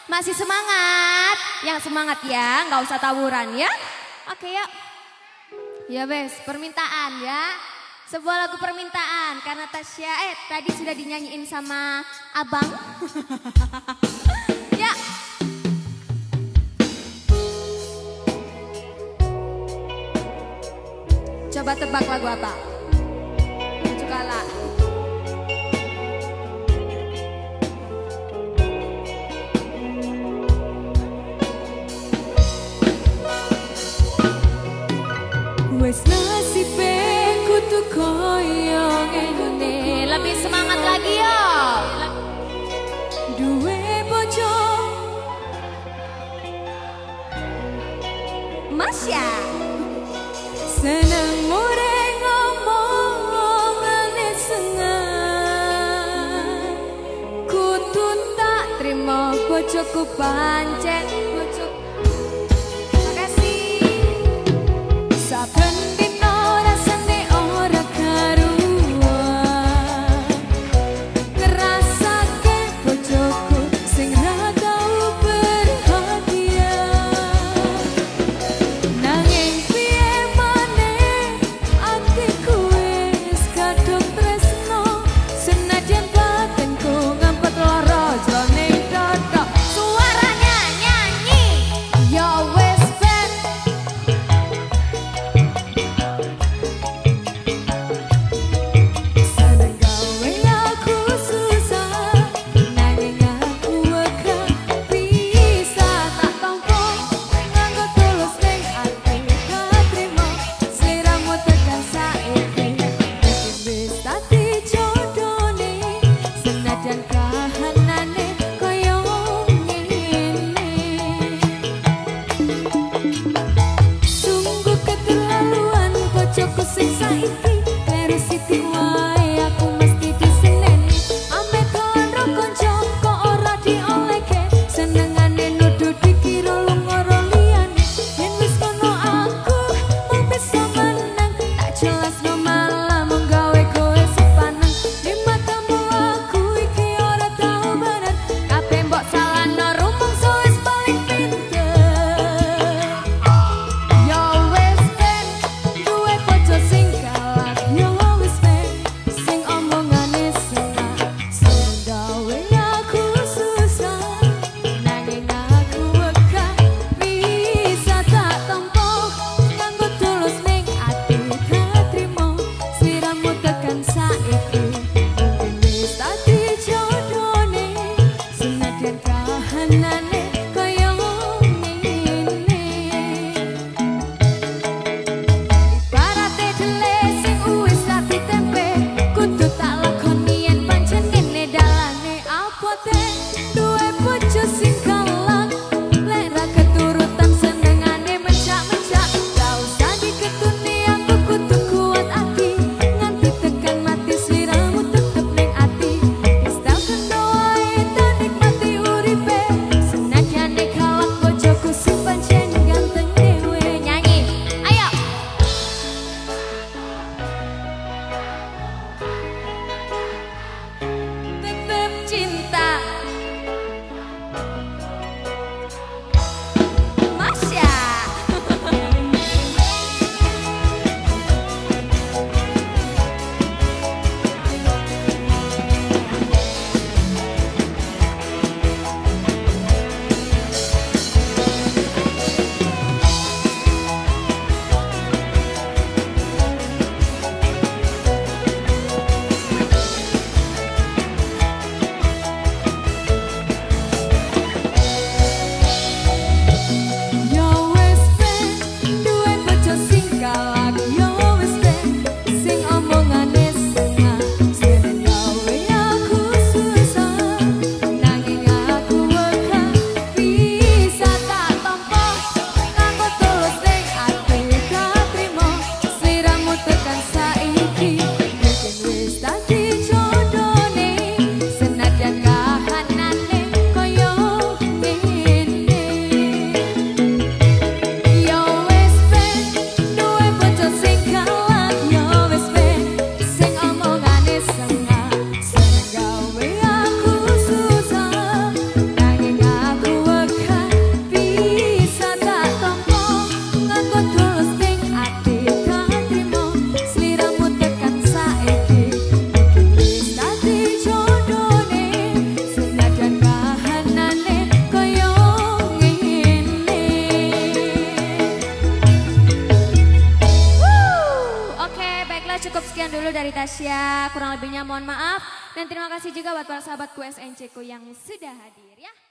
Masih semangat? Yang semangat ya, nggak usah tawuran ya. Oke yuk. Ya bes, permintaan ya. Sebuah lagu permintaan karena Tasya tadi sudah dinyanyiin sama Abang. Ya. Coba tebak lagu apa? Kalah. Wes nasibe kudu koyo ngene. Lebih semangat lagi yo. Duwe bojo Masya. seneng mure ngomongane seneng. Kudu tak trimo bojoku pancen bojoku. Saben dino rasane ora karuan, ngrasake bojoku sing ra tau bahagia. Nanging piye maneh atiku wis kadung tresno, senajan batinku ngampet lara jroning dada. Suaranya nyanyi. Yo wis ben seneng gawe aku susah, nanging aku wegah bisa tak tampa nganggo tulus ning ati katrimo sliramu tekan saiki. Wis dadi jodone senajan kahanane koyo ngene. Sungguh keterlaluan bojoku sing saiki kleru sithik wae aku mesti diseneni. Ame karo kanca kok ora diolehke, senengane nuduh dikira lungoro liyane. Yen wis kono aku mung bisa menang, tak jelasno malah mung gawe kowe sepaneng. Di matamu aku iki ora tau bener, kabeh mbok salahno rumangsa wis paling pinter. Yo wis ben duwe bojo sing galak, yo wis ben sing omongane salah. Seneng gawe aku susah, nanging aku wegah bisa tak tampa nganggo tulus ning ati katrimo sliramu tekan saiki. Mungkin wis dadi jodone senajan kahanane koyo ngene. Ibarate dele sing wis tak ditempe, kudu tak lakoni yen pancen ngene dalane. Apote duwe bojo sing galak, lek ra keturutan senengane mencak-mencak. Gak usah diketuni aku kudu kuat ati, nganti tekan mati sliramu tetep ning ati. Wis tak kena wae tak nikmati uripe, senajane galak bojoku sing pancen ganteng dhewe. Nyanyi. Ayo. Tetep cinta cukup sekian dulu dari Tasya. Kurang lebihnya mohon maaf. Dan terima kasih juga buat para sahabatku SNC ku yang sudah hadir ya.